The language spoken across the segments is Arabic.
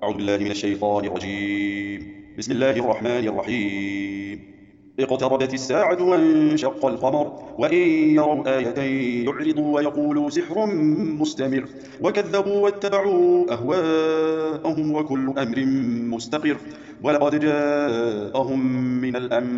أعوذ بالله من الشيطان الرجيم. بسم الله الرحمن الرحيم. اقتربت الساعة وانشق القمر وإن يروا آية يعرضوا ويقولوا سحر مستمر وكذبوا واتبعوا أهواءهم وكل أمر مستقر ولقد جاءهم من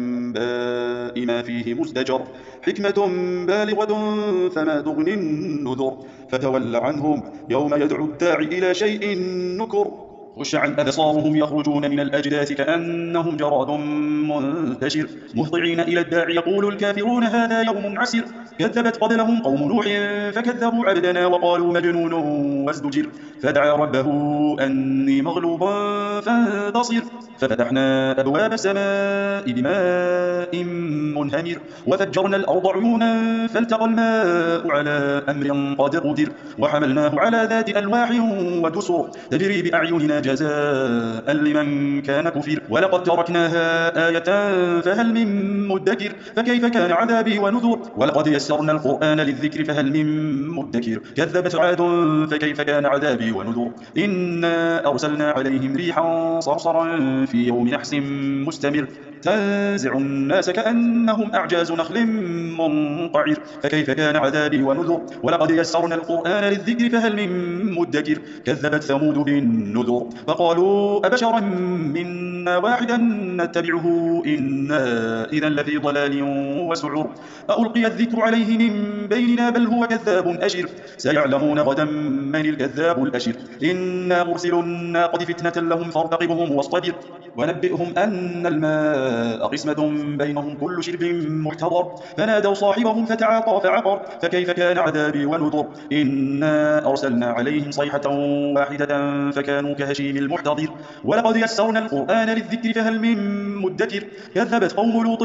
الأنباء ما فيه مزدجر حكمة بالغة فما تغني النذر فتول عنهم يوم يدعو الداعي إلى شيء نكر خش عن أبصارهم يخرجون من الأجداث كأنهم جراد منتشر مهطعين إلى الداع يقول الكافرون هذا يوم عسر كذبت قبلهم قوم نوح فكذبوا عبدنا وقالوا مجنون وازدجر فدعا ربه أني مغلوب فانتصر ففتحنا أبواب السماء بماء منهمر وفجرنا الأرض عيونا فالتقى الماء على أمر قد قدر وحملناه على ذات ألواح ودسر تجري بأعيننا جزاء لمن كان كفر ولقد تركناها آية فهل من مدكر فكيف كان عذابي ونذر ولقد يسرنا القرآن للذكر فهل من مدكر كذبت عاد فكيف كان عذابي ونذر إنا أرسلنا عليهم ريحا صرصرا في يوم نحس مستمر تنزع الناس كأنهم أعجاز نخل منقعر فكيف كان عذابي ونذر ولقد يسرنا القرآن للذكر فهل من مدكر كذبت ثمود بالنذر فقالوا أبشرا منا واحدا نتبعه إنا إذا لفي ضلال وسعر ألقي الذكر عليه من بيننا بل هو كذاب أشر سيعلمون غدا من الكذاب الأشر إنا مرسل الناقة فتنة لهم فارتقبهم واصطبر ونبئهم أن الماء قسمة بينهم كل شرب محتضر فنادوا صاحبهم فتعاطى فعقر فكيف كان عذابي ونذر إنا أرسلنا عليهم صيحة واحدة فكانوا كهشيم المحتضر ولقد يسرنا القرآن للذكر فهل من مدكر كذبت قوم لوط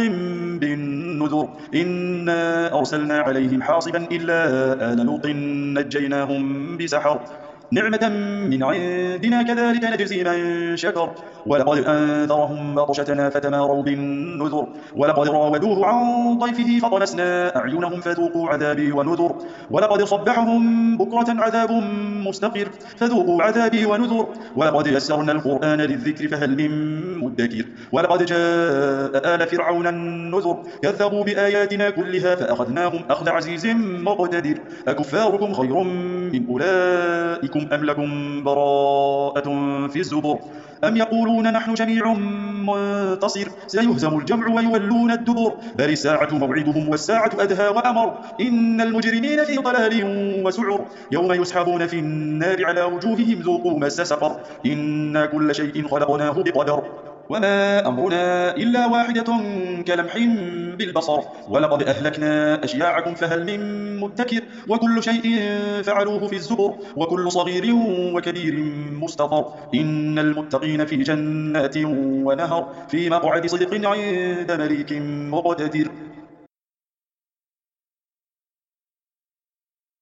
بالنذر إنا أرسلنا عليهم حاصبا إلا آل لوط نجيناهم بسحر نعمة من عندنا كذلك نجزي من شكر ولقد أنذرهم بطشتنا فتماروا بالنذر ولقد راودوه عن ضيفه فطمسنا أعينهم فذوقوا عذابي ونذر ولقد صبحهم بكرة عذاب مستقر فذوقوا عذابي ونذر ولقد يسرنا القرآن للذكر فهل من مدكر ولقد جاء آل فرعون النذر كذبوا بآياتنا كلها فأخذناهم أخذ عزيز مقتدر أكفاركم خير من أولئكم أم لكم براءة في الزبر أم يقولون نحن جميع منتصر سيهزم الجمع ويولون الدبر بل الساعة موعدهم والساعة أدهى وأمر إن المجرمين في ضلال وسعر يوم يسحبون في النار على وجوههم ذوقوا مس سقر إنا كل شيء خلقناه بقدر وما أمرنا إلا واحدة كلمح بالبصر ولقد أهلكنا أشياعكم فهل من مدكر وكل شيء فعلوه في الزبر وكل صغير وكبير مستطر إن المتقين في جنات ونهر في مقعد صدق عند مليك مقتدر